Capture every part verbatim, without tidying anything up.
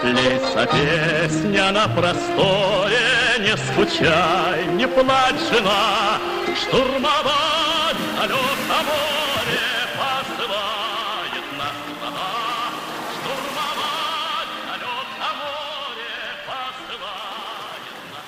Лиса песня на просторе, не скучай, не плачь, жена, штурмовать далеко море посылает нас страна, штурмовать далеко море посылает нас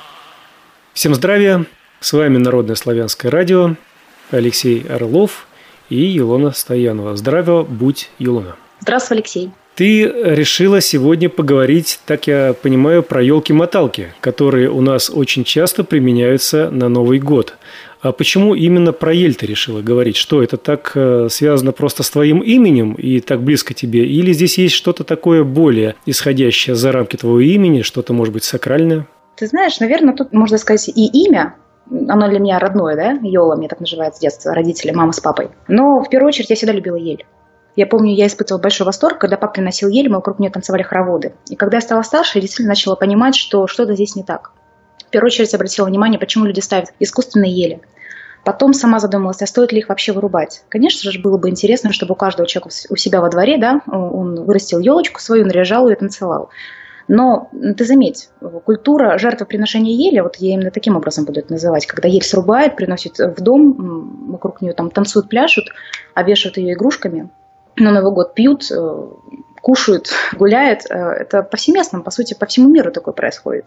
страна. Всем здравия, с вами Народное славянское радио, Алексей Орлов и Илона Стоянова. Здравия, будь, Илона. Здравствуй, Алексей. Ты решила сегодня поговорить, так я понимаю, про елки-моталки, которые у нас очень часто применяются на Новый год. А почему именно про ель ты решила говорить? Что, это так связано просто с твоим именем и так близко тебе? Или здесь есть что-то такое более исходящее за рамки твоего имени, что-то, может быть, сакральное? Ты знаешь, наверное, тут можно сказать и имя. Оно для меня родное, да? Йола, мне так называют с детства родители, мама с папой. Но в первую очередь я всегда любила ель. Я помню, я испытывала большой восторг, когда папа приносил ель, мы вокруг нее танцевали хороводы. И когда я стала старше, я действительно начала понимать, что что-то здесь не так. В первую очередь обратила внимание, почему люди ставят искусственные ели. Потом сама задумалась, а стоит ли их вообще вырубать. Конечно же, было бы интересно, чтобы у каждого человека у себя во дворе, да, он вырастил елочку свою, наряжал ее, танцевал. Но ты заметь, культура жертвоприношения ели, вот я именно таким образом буду это называть, когда ель срубают, приносят в дом, вокруг нее там танцуют, пляшут, обвешивают ее игрушками, на Новый год пьют, кушают, гуляют. Это повсеместно, по сути, по всему миру такое происходит.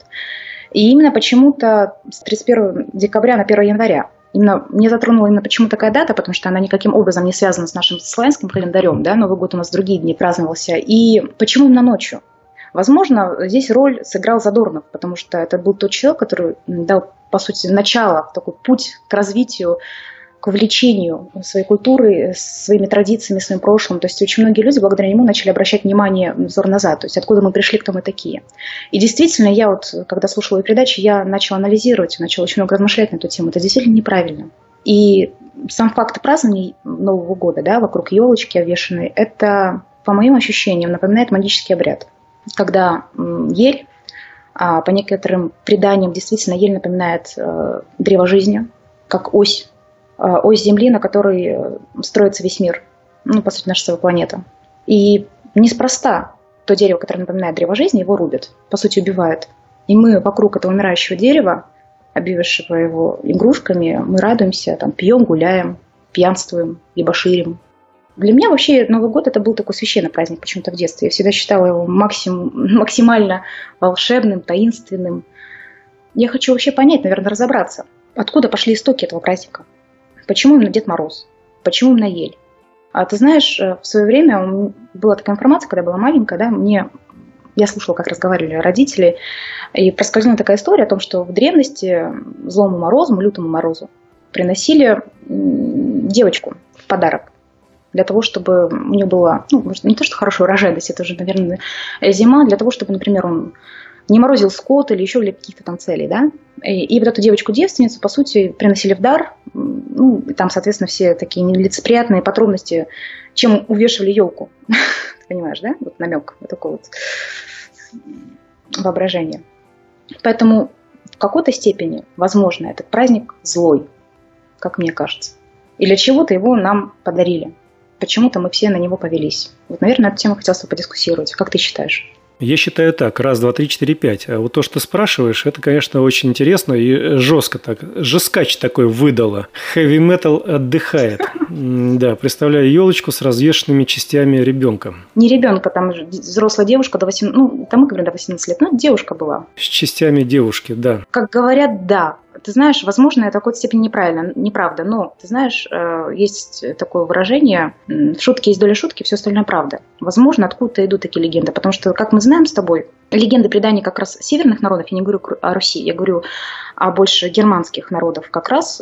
И именно почему-то с тридцать первого декабря на первое января. Именно мне затронула именно почему такая дата, потому что она никаким образом не связана с нашим славянским календарем. Да? Новый год у нас в другие дни праздновался. И почему именно ночью? Возможно, здесь роль сыграл Задорнов, потому что это был тот человек, который дал, по сути, начало, такой путь к развитию, к увлечению своей культуры, своими традициями, своим прошлым. То есть очень многие люди благодаря нему начали обращать внимание, взор назад, то есть откуда мы пришли, кто мы такие. И действительно, я вот, когда слушала ее передачи, я начала анализировать, начала очень много размышлять на эту тему. Это действительно неправильно. И сам факт празднования Нового года, да, вокруг елочки обвешанной, это, по моим ощущениям, напоминает магический обряд. Когда ель, по некоторым преданиям, действительно ель напоминает древо жизни, как ось, ось Земли, на которой строится весь мир, ну, по сути, наша планета. И неспроста то дерево, которое напоминает древо жизни, его рубят, по сути, убивают. И мы вокруг этого умирающего дерева, обвившего его игрушками, мы радуемся, там, пьем, гуляем, пьянствуем, ебоширим. Для меня вообще Новый год это был такой священный праздник почему-то в детстве. Я всегда считала его максим, максимально волшебным, таинственным. Я хочу вообще понять, наверное, разобраться, откуда пошли истоки этого праздника. Почему именно Дед Мороз? Почему именно ель? А ты знаешь, в свое время была такая информация, когда я была маленькая, да, мне, я слушала, как разговаривали родители, и проскользнула такая история о том, что в древности злому морозу, лютому морозу приносили девочку в подарок. Для того, чтобы у нее была, ну, может, не то, что хорошая урожайность, это уже, наверное, зима, для того, чтобы, например, он не морозил скот или еще для каких-то там целей, да. И, и вот эту девочку-девственницу, по сути, приносили в дар, ну, и там, соответственно, все такие нелицеприятные подробности, чем увешивали елку. Ты понимаешь, да? Вот намек, вот такое вот воображение. Поэтому в какой-то степени, возможно, этот праздник злой, как мне кажется. И для чего-то его нам подарили. Почему-то мы все на него повелись. Вот, наверное, эту тему хотелось бы подискуссировать. Как ты считаешь? Я считаю так. Раз, два, три, четыре, пять. А вот то, что ты спрашиваешь, это, конечно, очень интересно и жестко так. Жескач такой выдало. Heavy metal отдыхает. Да, представляю елочку с развешенными частями ребенка. Не ребенка, там взрослая девушка до восемнадцати, ну, там мы говорим до восемнадцати лет, ну, девушка была. С частями девушки, да. Как говорят, да. Ты знаешь, возможно, это в какой-то степени неправильно, неправда, но, ты знаешь, есть такое выражение, в шутке есть доля шутки, все остальное правда. Возможно, откуда-то идут такие легенды, потому что, как мы знаем с тобой, легенды предания как раз северных народов, я не говорю о Руси, я говорю о больше германских народов, как раз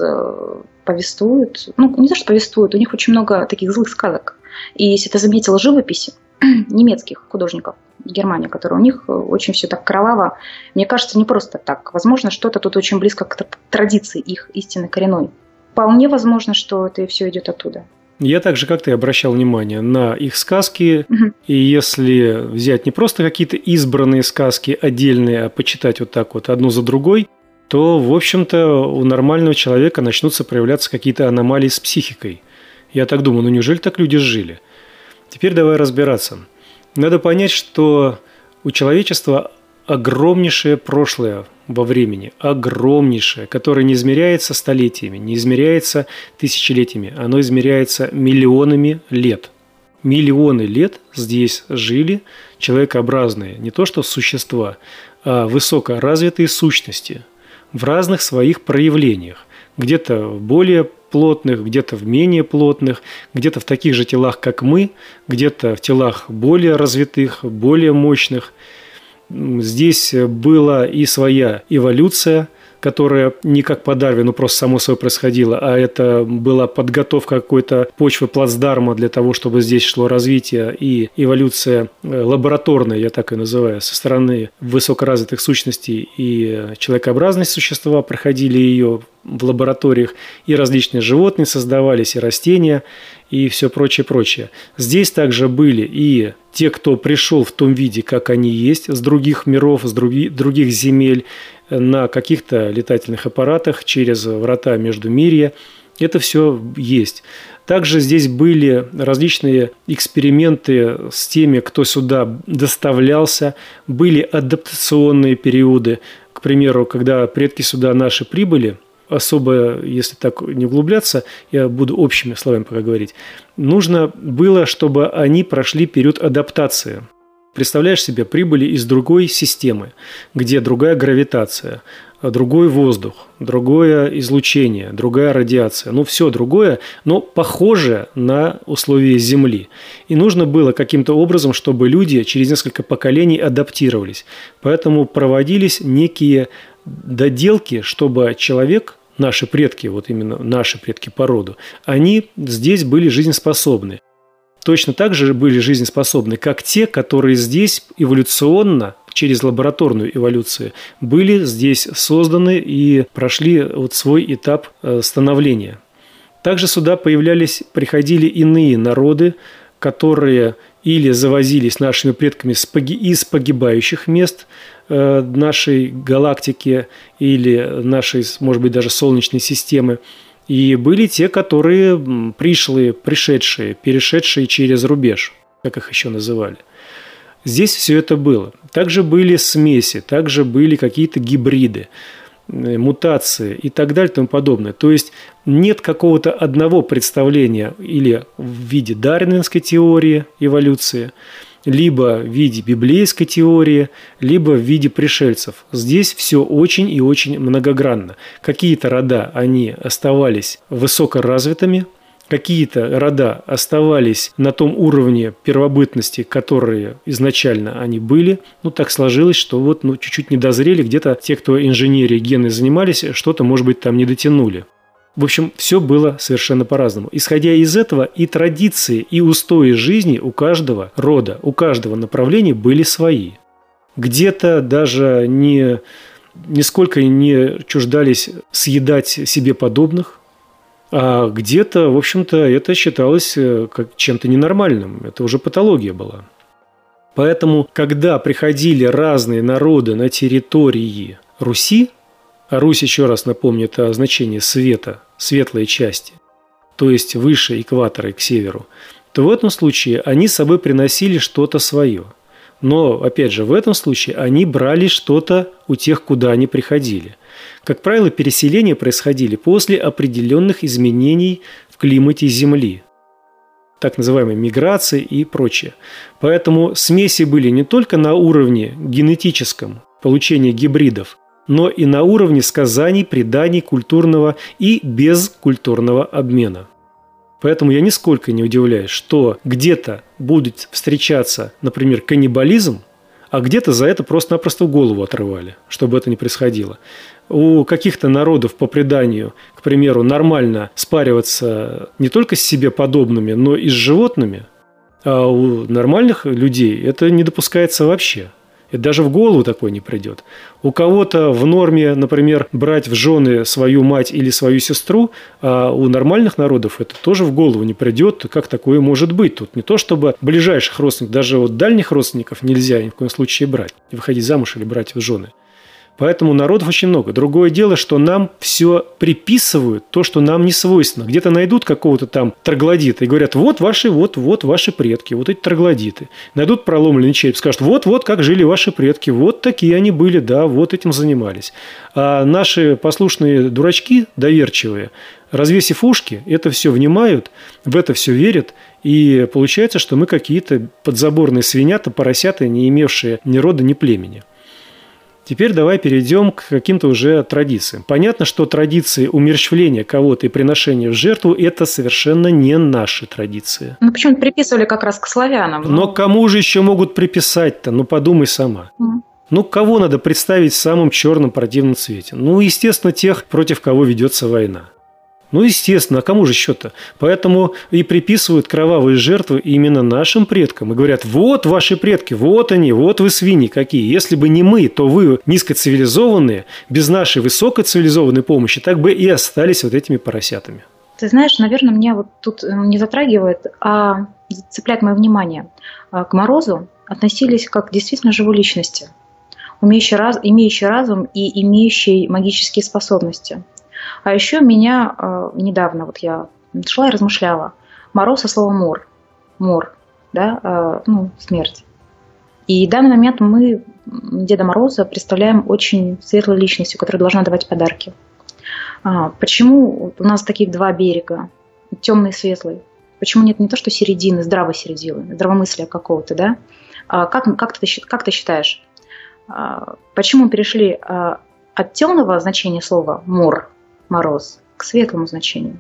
повествуют, ну, не то, что повествуют, у них очень много таких злых сказок. И если ты заметила живописи немецких художников в Германии, которые у них очень все так кроваво, мне кажется, не просто так. Возможно, что-то тут очень близко к традиции их истинно коренной. Вполне возможно, что это все идет оттуда. Я так же, как ты, обращал внимание на их сказки. Угу. И если взять не просто какие-то избранные сказки отдельные, а почитать вот так вот одну за другой, то, в общем-то, у нормального человека начнутся проявляться какие-то аномалии с психикой. Я так думаю, ну неужели так люди жили? Теперь давай разбираться. Надо понять, что У человечества огромнейшее прошлое во времени, огромнейшее, которое не измеряется столетиями, не измеряется тысячелетиями, оно измеряется миллионами лет. Миллионы лет здесь жили человекообразные, не то что существа, а высокоразвитые сущности в разных своих проявлениях. Где-то в более плотных, где-то в менее плотных, где-то в таких же телах, как мы, где-то в телах более развитых, более мощных. Здесь была и своя эволюция, которая не как по Дарвину просто само собой происходила, а это была подготовка какой-то почвы плацдарма для того, чтобы здесь шло развитие и эволюция лабораторная, я так и называю, со стороны высокоразвитых сущностей и человекообразные существа проходили ее в лабораториях, и различные животные создавались, и растения, и все прочее, прочее. Здесь также были и те, кто пришел в том виде, как они есть, с других миров, с други, других земель, на каких-то летательных аппаратах, через врата Междумирья. Это все есть. Также здесь были различные эксперименты с теми, кто сюда доставлялся, были адаптационные периоды. К примеру, когда предки сюда наши прибыли, особо, если так не углубляться, я буду общими словами пока говорить, нужно было, чтобы они прошли период адаптации. Представляешь себе, прибыли из другой системы, где другая гравитация, другой воздух, другое излучение, другая радиация. Ну, все другое, но похоже на условия Земли. И нужно было каким-то образом, чтобы люди через несколько поколений адаптировались. Поэтому проводились некие доделки, чтобы человек, наши предки, вот именно наши предки по роду, они здесь были жизнеспособны. Точно так же были жизнеспособны, как те, которые здесь эволюционно, через лабораторную эволюцию, были здесь созданы и прошли вот свой этап становления. Также сюда появлялись, приходили иные народы, которые или завозились нашими предками из погибающих мест нашей галактики или нашей, может быть, даже Солнечной системы. И были те, которые пришлые, пришедшие, перешедшие через рубеж, как их еще называли. Здесь все это было. Также были смеси, также были какие-то гибриды, мутации и так далее и тому подобное. То есть нет какого-то одного представления или в виде дарвиновской теории эволюции, либо в виде библейской теории, либо в виде пришельцев. Здесь все очень и очень многогранно. Какие-то рода, они оставались высокоразвитыми, какие-то рода оставались на том уровне первобытности, которые изначально они были. Ну, так сложилось, что вот ну, чуть-чуть не дозрели, где-то те, кто инженерией, гены занимались, что-то, может быть, там не дотянули. В общем, все было совершенно по-разному. Исходя из этого, и традиции, и устои жизни у каждого рода, у каждого направления были свои. Где-то даже не, нисколько не чуждались съедать себе подобных, а где-то, в общем-то, это считалось как чем-то ненормальным. Это уже патология была. Поэтому, когда приходили разные народы на территории Руси, а Русь, еще раз напомню, это значение света, светлой части, то есть выше экватора и к северу, то в этом случае они с собой приносили что-то свое. Но, опять же, в этом случае они брали что-то у тех, куда они приходили. Как правило, переселения происходили после определенных изменений в климате Земли, так называемой миграции и прочее. Поэтому смеси были не только на уровне генетическом, получения гибридов, но и на уровне сказаний, преданий, культурного и безкультурного обмена. Поэтому я нисколько не удивляюсь, что где-то будет встречаться, например, каннибализм, а где-то за это просто-напросто голову отрывали, чтобы это не происходило. У каких-то народов по преданию, к примеру, нормально спариваться не только с себе подобными, но и с животными, а у нормальных людей это не допускается вообще. И даже в голову такое не придет. У кого-то в норме, например, брать в жены свою мать или свою сестру, а у нормальных народов это тоже в голову не придет, как такое может быть. Тут не то, чтобы ближайших родственников, даже вот дальних родственников нельзя ни в коем случае брать, выходить замуж или брать в жены. Поэтому народов очень много. Другое дело, что нам все приписывают, то, что нам не свойственно. Где-то найдут какого-то там троглодита и говорят, вот ваши, вот, вот ваши предки, вот эти троглодиты. Найдут проломленный череп, скажут, вот, вот как жили ваши предки, вот такие они были, да, вот этим занимались. А наши послушные дурачки, доверчивые, развесив ушки, это все внимают, в это все верят, и получается, что мы какие-то подзаборные свинята, поросята, не имевшие ни рода, ни племени. Теперь давай перейдем к каким-то уже традициям. Понятно, что традиции умерщвления кого-то и приношения в жертву – это совершенно не наши традиции. Ну, почему-то приписывали как раз к славянам. Но, но кому же еще могут приписать-то? Ну, подумай сама. Mm. Ну, кого надо представить в самом черном противном цвете? Ну, естественно, тех, против кого ведется война. Ну, естественно, а кому же еще-то? Поэтому и приписывают кровавые жертвы именно нашим предкам. И говорят, вот ваши предки, вот они, вот вы свиньи какие. Если бы не мы, то вы низкоцивилизованные, без нашей высокоцивилизованной помощи, так бы и остались вот этими поросятами. Ты знаешь, наверное, меня вот тут не затрагивает, а цепляет мое внимание. К Морозу относились как к действительно живой личности, имеющей разум и имеющей магические способности. А еще меня э, недавно, вот я шла и размышляла, Мороз со словом «мор», «мор», да, э, ну, смерть. И в данный момент мы Деда Мороза представляем очень светлой личностью, которая должна давать подарки. А, почему у нас таких два берега, темный и светлый? Почему нет не то, что середины, здравой середины, здравомыслия какого-то, да? А как, как, ты, как ты считаешь, а, почему мы перешли а, от темного значения слова «мор», Мороз, к светлому значению?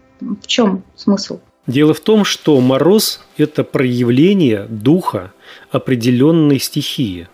В чем смысл? Дело в том, что мороз – это проявление духа определенной стихии.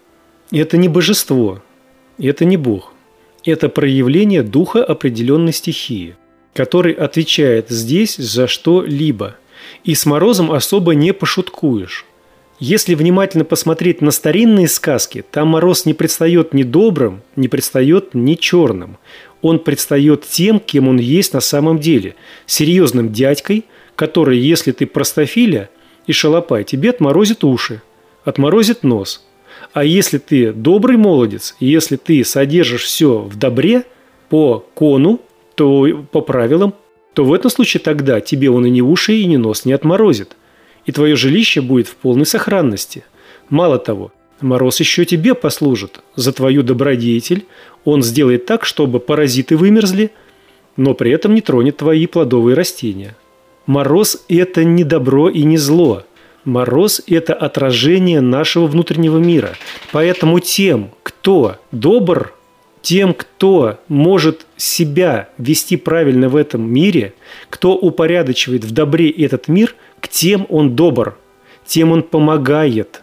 Это не божество, это не Бог. Это проявление духа определенной стихии, который отвечает здесь за что-либо. И с морозом особо не пошуткуешь. Если внимательно посмотреть на старинные сказки, там мороз не предстает ни добрым, не предстает ни черным. Он предстает тем, кем он есть на самом деле. Серьезным дядькой, который, если ты простофиля и шалопай, тебе отморозит уши, отморозит нос. А если ты добрый молодец, если ты содержишь все в добре, по кону, то по правилам, то в этом случае тогда тебе он и ни уши, и ни нос не отморозит. И твое жилище будет в полной сохранности. Мало того, мороз еще тебе послужит за твою добродетель. Он сделает так, чтобы паразиты вымерзли, но при этом не тронет твои плодовые растения. Мороз – это не добро и не зло. Мороз – это отражение нашего внутреннего мира. Поэтому тем, кто добр, тем, кто может себя вести правильно в этом мире, кто упорядочивает в добре этот мир, к тем он добр, тем он помогает.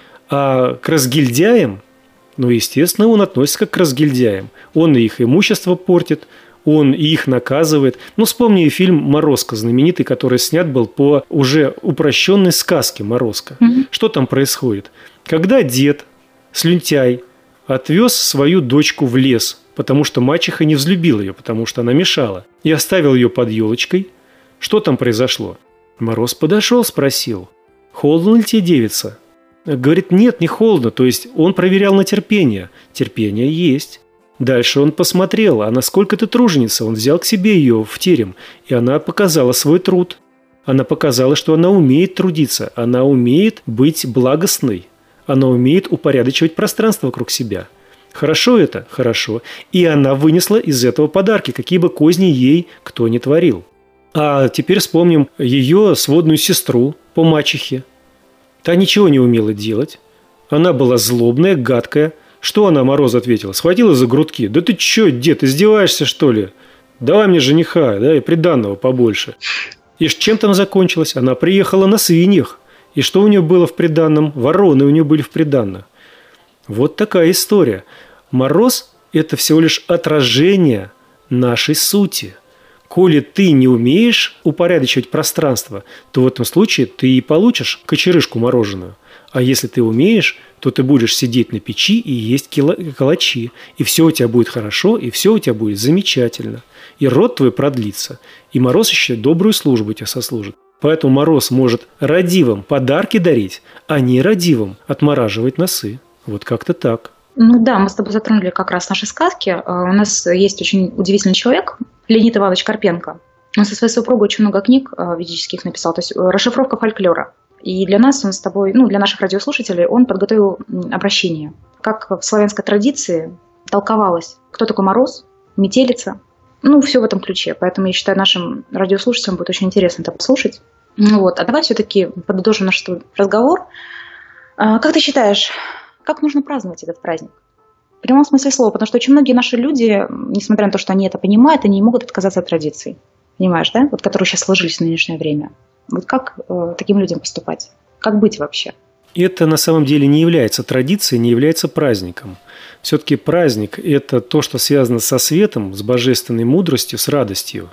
А к разгильдяям, ну, естественно, он относится как к разгильдяям. Он и их имущество портит, он и их наказывает. Ну, вспомни фильм «Морозко» знаменитый, который снят был по уже упрощенной сказке «Морозко». Mm-hmm. Что там происходит? Когда дед, слюнтяй, отвез свою дочку в лес, потому что мачеха не взлюбила ее, потому что она мешала, и оставил ее под елочкой, что там произошло? Мороз подошел, спросил, холодно ли тебе, девица? Говорит, нет, не холодно, то есть он проверял на терпение. Терпение есть. Дальше он посмотрел, а насколько ты труженица, он взял к себе ее в терем, и она показала свой труд. Она показала, что она умеет трудиться, она умеет быть благостной, она умеет упорядочивать пространство вокруг себя. Хорошо это? Хорошо. И она вынесла из этого подарки, какие бы козни ей кто ни творил. А теперь вспомним ее сводную сестру по мачехе. Та ничего не умела делать. Она была злобная, гадкая. Что она Морозу ответила? Схватила за грудки. Да ты че, дед, издеваешься, что ли? Давай мне жениха, да, и приданного побольше. И чем там закончилось? Она приехала на свиньях. И что у нее было в приданном? Вороны у нее были в приданном. Вот такая история. Мороз – это всего лишь отражение нашей сути. Коли ты не умеешь упорядочивать пространство, то в этом случае ты и получишь кочерышку мороженую. А если ты умеешь, то ты будешь сидеть на печи и есть калачи. И все у тебя будет хорошо, и все у тебя будет замечательно. И род твой продлится. И Мороз еще добрую службу тебе сослужит. Поэтому Мороз может родивым подарки дарить, а не родивым отмораживать носы. Вот как-то так. Ну да, мы с тобой затронули как раз наши сказки. У нас есть очень удивительный человек, Леонид Иванович Карпенко. Он со своей супругой очень много книг ведических написал, то есть расшифровка фольклора. И для нас он с тобой, ну, для наших радиослушателей, он подготовил обращение. Как в славянской традиции толковалось, кто такой мороз, метелица, ну, все в этом ключе. Поэтому я считаю, нашим радиослушателям будет очень интересно это послушать. Вот. А давай все-таки подытожим наш разговор. Как ты считаешь, как нужно праздновать этот праздник? В прямом смысле слова, потому что очень многие наши люди, несмотря на то, что они это понимают, они не могут отказаться от традиций. Понимаешь, да? Вот которые сейчас сложились в нынешнее время. Вот как э, таким людям поступать? Как быть вообще? Это на самом деле не является традицией, не является праздником. Все-таки праздник – это то, что связано со светом, с божественной мудростью, с радостью.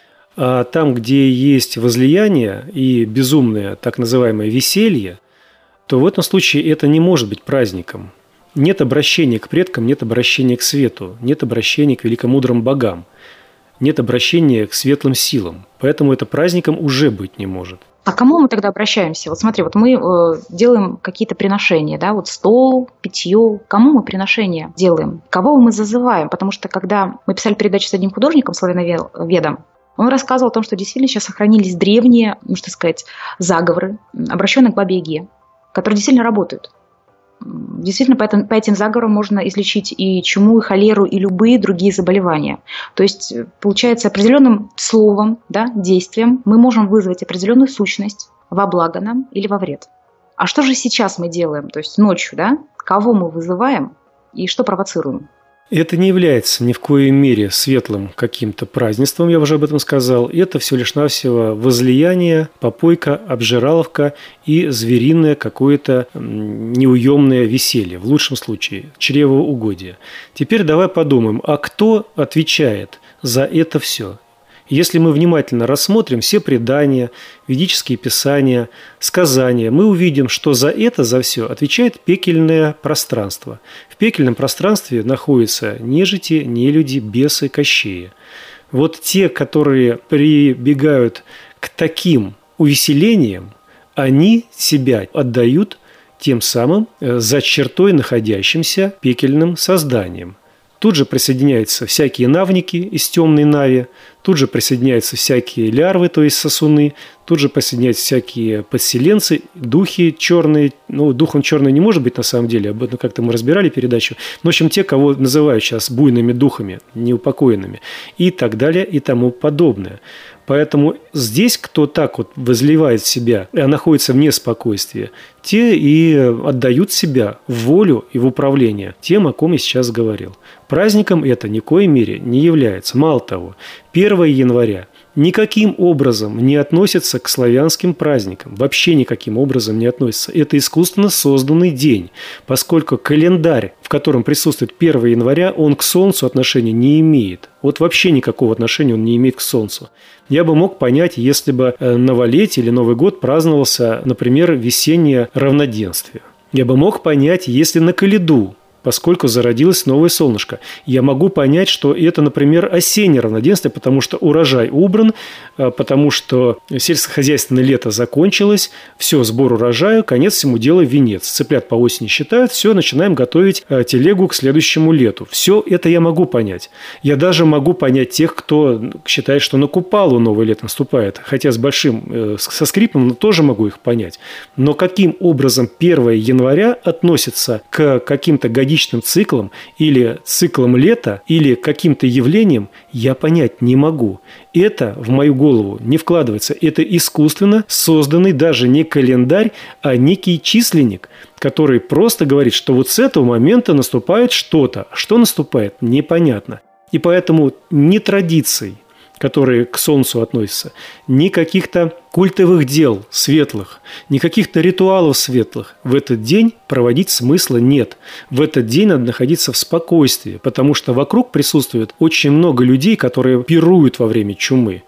А там, где есть возлияние и безумное так называемое веселье, то в этом случае это не может быть праздником. Нет обращения к предкам, нет обращения к свету, нет обращения к великомудрым богам, нет обращения к светлым силам. Поэтому это праздником уже быть не может. А к кому мы тогда обращаемся? Вот смотри, вот мы э, делаем какие-то приношения, да, вот стол, питье. Кому мы приношения делаем? Кого мы зазываем? Потому что когда мы писали передачу с одним художником, славяноведом, он рассказывал о том, что действительно сейчас сохранились древние, можно сказать, заговоры, обращенные к Бабе-Яге, которые действительно работают. Действительно, по этим, по этим заговорам можно излечить и чуму, и холеру, и любые другие заболевания. То есть, получается, определенным словом, да, действием мы можем вызвать определенную сущность во благо нам или во вред. А что же сейчас мы делаем? То есть ночью, да? Кого мы вызываем и что провоцируем? Это не является ни в коей мере светлым каким-то празднеством, я уже об этом сказал. Это всего лишь навсего возлияние, попойка, обжираловка и звериное какое-то неуемное веселье, в лучшем случае, чревоугодие. Теперь давай подумаем, а кто отвечает за это все? Если мы внимательно рассмотрим все предания, ведические писания, сказания, мы увидим, что за это, за все отвечает пекельное пространство. В пекельном пространстве находятся нежити, нелюди, бесы, кощеи. Вот те, которые прибегают к таким увеселениям, они себя отдают тем самым за чертой находящимся пекельным созданием. Тут же присоединяются всякие навники из темной нави, тут же присоединяются всякие лярвы, то есть сосуны, тут же присоединяются всякие подселенцы, духи черные. Ну, духом черный не может быть на самом деле, об этом как-то мы разбирали передачу. Но, в общем, те, кого называют сейчас буйными духами, неупокоенными, и так далее, и тому подобное. Поэтому здесь, кто так вот возливает себя, а находится вне спокойствия, те и отдают себя в волю и в управление тем, о ком я сейчас говорил. Праздником это ни в коей мере не является. Мало того, первого января никаким образом не относится к славянским праздникам. Вообще никаким образом не относится. Это искусственно созданный день, поскольку календарь, в котором присутствует первого января, он к Солнцу отношения не имеет. Вот вообще никакого отношения он не имеет к Солнцу. Я бы мог понять, если бы новолетие или Новый год праздновался, например, весеннее равноденствие. Я бы мог понять, если на Каледу, поскольку зародилось новое солнышко. Я могу понять, что это, например, осеннее равноденствие, потому что урожай убран, потому что сельскохозяйственное лето закончилось, все, сбор урожая, конец всему делу венец. Цыплят по осени считают, все, начинаем готовить телегу к следующему лету. Все это я могу понять. Я даже могу понять тех, кто считает, что на Купалу новое лето наступает, хотя с большим, со скрипом, но тоже могу их понять. Но каким образом первого января относится к каким-то годичным циклам или циклам лета, или каким-то явлением, я понять не могу. Это в мою голову не вкладывается. Это искусственно созданный даже не календарь, а некий численник, который просто говорит, что вот с этого момента наступает что-то. Что наступает, непонятно. И поэтому ни традиций, которые к Солнцу относятся, ни каких-то культовых дел светлых, ни каких-то ритуалов светлых в этот день проводить смысла нет. В этот день надо находиться в спокойствии, потому что вокруг присутствует очень много людей, которые пируют во время чумы.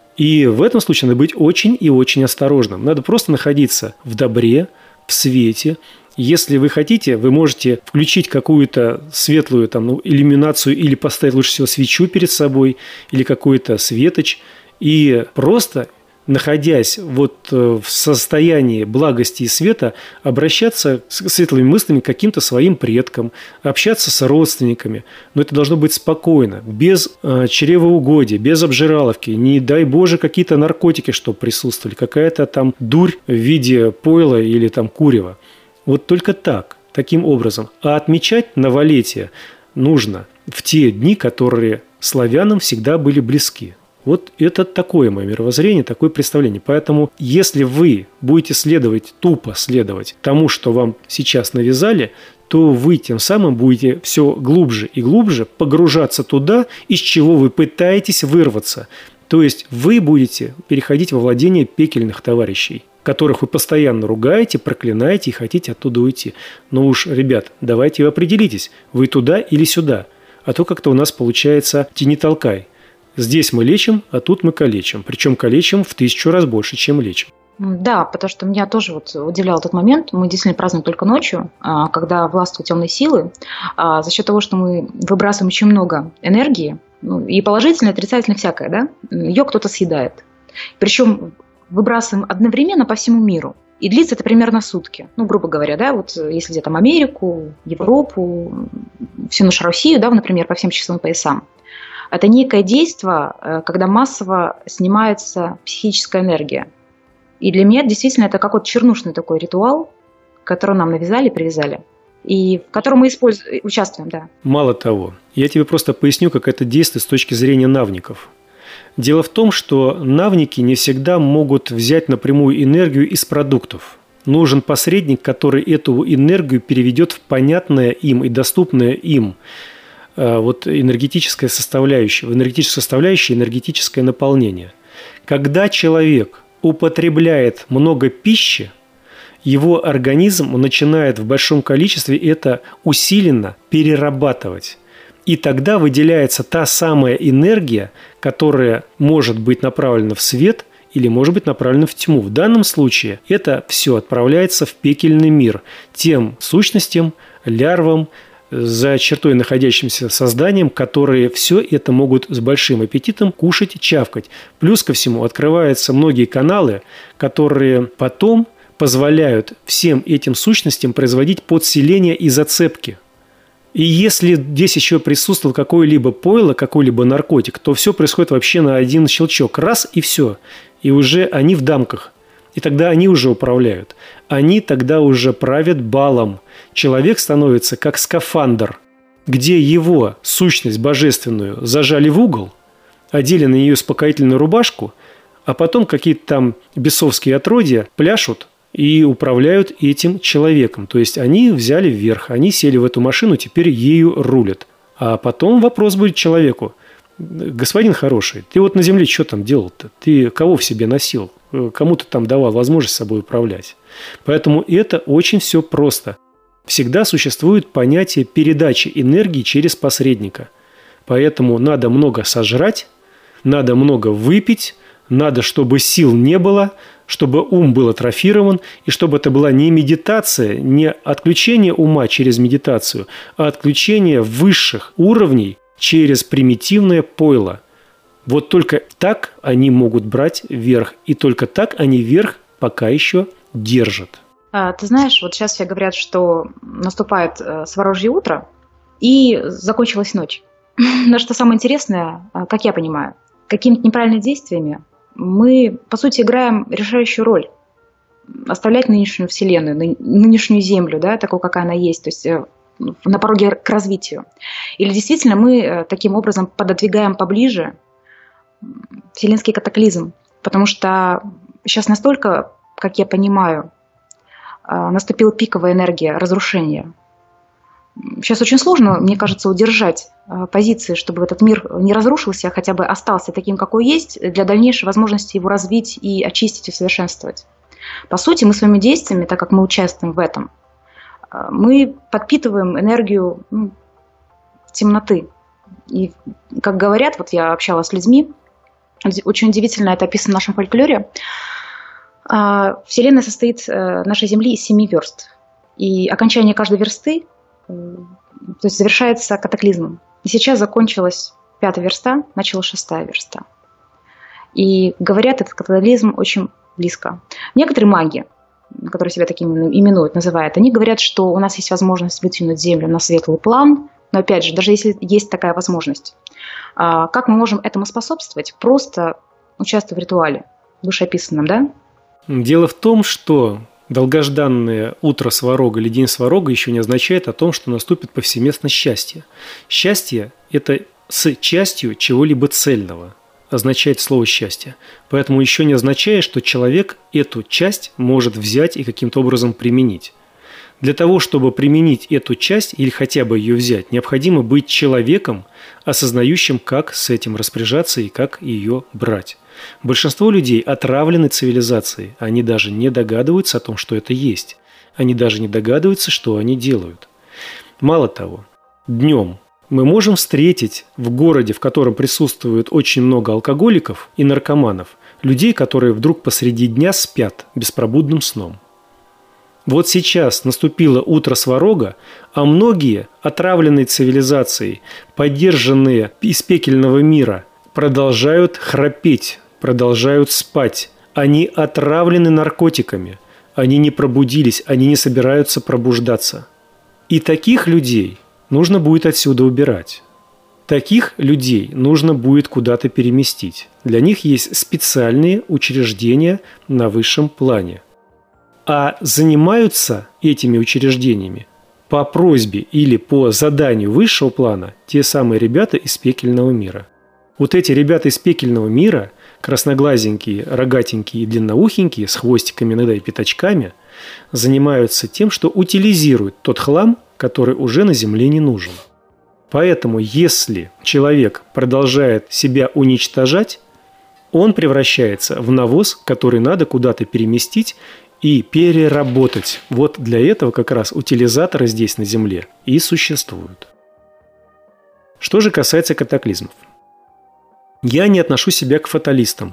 И в этом случае надо быть очень и очень осторожным. Надо просто находиться в добре, в свете. Если вы хотите, вы можете включить какую-то светлую там, ну, иллюминацию или поставить лучше всего свечу перед собой, или какой-то светоч, и просто находясь вот в состоянии благости и света, обращаться с светлыми мыслями к каким-то своим предкам, общаться с родственниками. Но это должно быть спокойно, без э, чревоугодия, без обжираловки. Не дай Боже, какие-то наркотики, чтобы присутствовали, какая-то там дурь в виде пойла или там курева. Вот только так, таким образом. А отмечать новолетие нужно в те дни, которые славянам всегда были близки. Вот это такое мое мировоззрение, такое представление. Поэтому, если вы будете следовать, тупо следовать тому, что вам сейчас навязали, то вы тем самым будете все глубже и глубже погружаться туда, из чего вы пытаетесь вырваться. То есть вы будете переходить во владение пекельных товарищей, которых вы постоянно ругаете, проклинаете и хотите оттуда уйти. Но уж, ребят, давайте вы определитесь, вы туда или сюда. А то как-то у нас получается тяни-толкай. Здесь мы лечим, а тут мы калечим. Причем калечим в тысячу раз больше, чем лечим. Да, потому что меня тоже вот удивлял этот момент. Мы действительно празднуем только ночью, когда властвуют темные силы. За счет того, что мы выбрасываем очень много энергии, ну, и положительное, и отрицательное всякое, да, ее кто-то съедает. Причем выбрасываем одновременно по всему миру. И длится это примерно сутки. Ну, грубо говоря, да, вот если где-то Америку, Европу, всю нашу Россию, да, например, по всем часовым поясам. Это некое действие, когда массово снимается психическая энергия. И для меня действительно это как вот чернушный такой ритуал, который нам навязали, привязали, и в котором мы используем, участвуем, да. Мало того, я тебе просто поясню, как это действует с точки зрения навников. Дело в том, что навники не всегда могут взять напрямую энергию из продуктов. Нужен посредник, который эту энергию переведет в понятное им и доступное им вот энергетическая составляющая, в энергетической составляющей энергетическое наполнение. Когда человек употребляет много пищи, его организм начинает в большом количестве это усиленно перерабатывать. И тогда выделяется та самая энергия, которая может быть направлена в свет или может быть направлена в тьму. В данном случае это все отправляется в пекельный мир тем сущностям, лярвам, за чертой находящимся созданием, которые все это могут с большим аппетитом кушать и чавкать. Плюс ко всему открываются многие каналы, которые потом позволяют всем этим сущностям производить подселение и зацепки. И если здесь еще присутствовал какое-либо пойло, какой-либо наркотик, то все происходит вообще на один щелчок. Раз и все. И уже они в дамках. И тогда они уже управляют. Они тогда уже правят балом. Человек становится как скафандр, где его сущность божественную зажали в угол, одели на нее успокоительную рубашку, а потом какие-то там бесовские отродья пляшут и управляют этим человеком. То есть они взяли вверх, они сели в эту машину, теперь ею рулят. А потом вопрос будет человеку: господин хороший, ты вот на земле что там делал-то? Ты кого в себе носил? Кому ты там давал возможность собой управлять? Поэтому это очень все просто. Всегда существует понятие передачи энергии через посредника. Поэтому надо много сожрать, надо много выпить, надо, чтобы сил не было, чтобы ум был атрофирован, и чтобы это была не медитация, не отключение ума через медитацию, а отключение высших уровней через примитивное пойло. Вот только так они могут брать верх, и только так они верх пока еще держат. Ты знаешь, вот сейчас все говорят, что наступает сворожье утро, и закончилась ночь. Но что самое интересное, как я понимаю, какими-то неправильными действиями мы, по сути, играем решающую роль. Оставлять нынешнюю Вселенную, нынешнюю Землю, да, такой, какая она есть, то есть на пороге к развитию. Или действительно мы таким образом пододвигаем поближе вселенский катаклизм. Потому что сейчас настолько, как я понимаю, наступила пиковая энергия разрушения. Сейчас очень сложно, мне кажется, удержать позиции, чтобы этот мир не разрушился, а хотя бы остался таким, какой есть, для дальнейшей возможности его развить и очистить и совершенствовать. По сути, мы своими действиями, так как мы участвуем в этом, мы подпитываем энергию ну, темноты. И, как говорят, вот я общалась с людьми, очень удивительно это описано в нашем фольклоре, Вселенная состоит, нашей Земли, из семи верст. И окончание каждой версты, то есть завершается катаклизмом. И сейчас закончилась пятая верста, началась шестая верста. И говорят, этот катаклизм очень близко. Некоторые маги, которые себя такими именуют, называют, они говорят, что у нас есть возможность вытянуть Землю на светлый план, но опять же, даже если есть такая возможность, как мы можем этому способствовать? Просто участвуя в ритуале вышеописанном, да? Дело в том, что долгожданное утро Сварога или день Сварога еще не означает о том, что наступит повсеместно счастье. Счастье – это с частью чего-либо цельного, означает слово «счастье». Поэтому еще не означает, что человек эту часть может взять и каким-то образом применить. Для того, чтобы применить эту часть или хотя бы ее взять, необходимо быть человеком, осознающим, как с этим распоряжаться и как ее брать. Большинство людей отравлены цивилизацией, они даже не догадываются о том, что это есть. Они даже не догадываются, что они делают. Мало того, днем мы можем встретить в городе, в котором присутствует очень много алкоголиков и наркоманов, людей, которые вдруг посреди дня спят беспробудным сном. Вот сейчас наступило утро Сварога, а многие, отравленные цивилизацией, поддержанные из пекельного мира, продолжают храпеть, продолжают спать. Они отравлены наркотиками, они не пробудились, они не собираются пробуждаться. И таких людей нужно будет отсюда убирать. Таких людей нужно будет куда-то переместить. Для них есть специальные учреждения на высшем плане. А занимаются этими учреждениями по просьбе или по заданию высшего плана те самые ребята из пекельного мира. Вот эти ребята из пекельного мира, красноглазенькие, рогатенькие и длинноухенькие, с хвостиками, иногда и пятачками, занимаются тем, что утилизируют тот хлам, который уже на Земле не нужен. Поэтому, если человек продолжает себя уничтожать, он превращается в навоз, который надо куда-то переместить и переработать. Вот для этого как раз утилизаторы здесь на Земле и существуют. Что же касается катаклизмов. Я не отношу себя к фаталистам.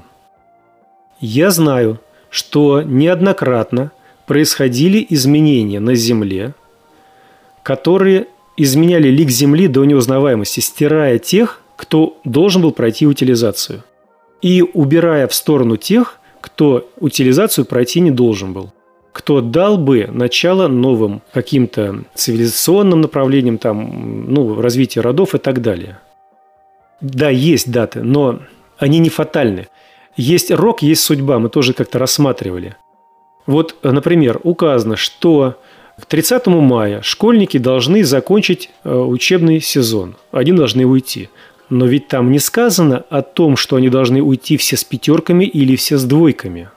Я знаю, что неоднократно происходили изменения на Земле, которые изменяли лик Земли до неузнаваемости, стирая тех, кто должен был пройти утилизацию, и убирая в сторону тех, кто утилизацию пройти не должен был, кто дал бы начало новым каким-то цивилизационным направлениям, там, ну, развитию родов и так далее. Да, есть даты, но они не фатальны. Есть рок, есть судьба, мы тоже как-то рассматривали. Вот, например, указано, что к тридцатому мая школьники должны закончить учебный сезон, они должны уйти. Но ведь там не сказано о том, что они должны уйти все с пятерками или все с двойками.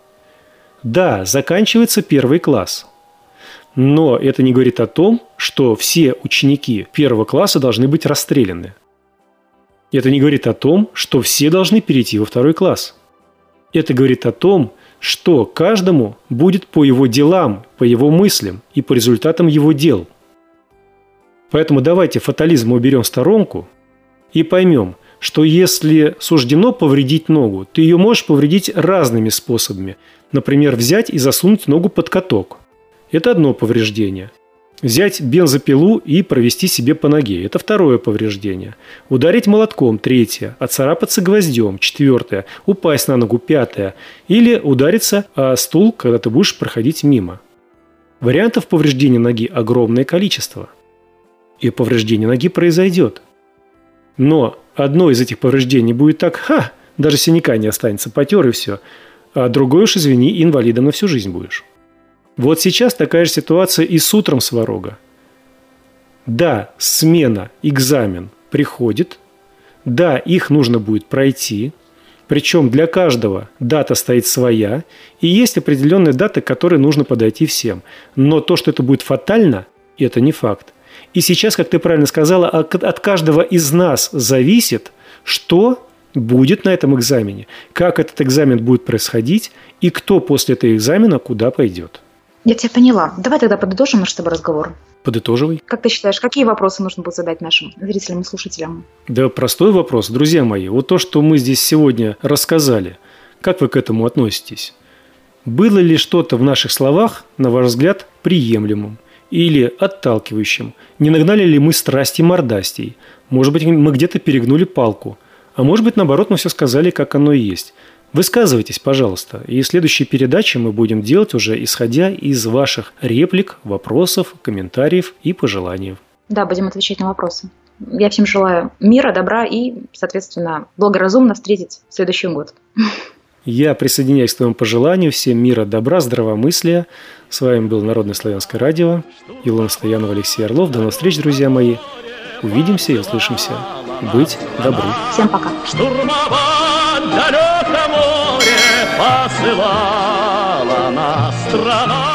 Да, заканчивается первый класс. Но это не говорит о том, что все ученики первого класса должны быть расстреляны. Это не говорит о том, что все должны перейти во второй класс. Это говорит о том, что каждому будет по его делам, по его мыслям и по результатам его дел. Поэтому давайте фатализм уберем в сторонку и поймем, что если суждено повредить ногу, ты ее можешь повредить разными способами. Например, взять и засунуть ногу под каток. Это одно повреждение. Взять бензопилу и провести себе по ноге. Это второе повреждение. Ударить молотком. Третье. Отцарапаться гвоздем. Четвертое. Упасть на ногу. Пятое. Или удариться о стул, когда ты будешь проходить мимо. Вариантов повреждения ноги огромное количество. И повреждение ноги произойдет. Но одно из этих повреждений будет так, ха, даже синяка не останется, потер и все. А другой уж, извини, инвалидом на всю жизнь будешь. Вот сейчас такая же ситуация и с утром Сварога. Да, смена, экзамен приходит. Да, их нужно будет пройти. Причем для каждого дата стоит своя. И есть определенные даты, к которой нужно подойти всем. Но то, что это будет фатально, это не факт. И сейчас, как ты правильно сказала, от каждого из нас зависит, что будет на этом экзамене, как этот экзамен будет происходить и кто после этого экзамена куда пойдет. Я тебя поняла. Давай тогда подытожим наш с тобой разговор. Подытоживай. Как ты считаешь, какие вопросы нужно будет задать нашим зрителям и слушателям? Да, простой вопрос, друзья мои. Вот то, что мы здесь сегодня рассказали, как вы к этому относитесь? Было ли что-то в наших словах, на ваш взгляд, приемлемым или отталкивающим? Не нагнали ли мы страсти мордастей? Может быть, мы где-то перегнули палку? А может быть, наоборот, мы все сказали, как оно и есть. Высказывайтесь, пожалуйста, и следующие передачи мы будем делать уже исходя из ваших реплик, вопросов, комментариев и пожеланий. Да, будем отвечать на вопросы. Я всем желаю мира, добра и, соответственно, благоразумно встретить следующий год. Я присоединяюсь к твоему пожеланию. Всем мира, добра, здравомыслия. С вами был Народное славянское радио. Илона Стоянова, Алексей Орлов. До новых встреч, друзья мои. Увидимся и услышимся. Быть добры. Всем пока. Штурмовать далеко море посылала нас страна.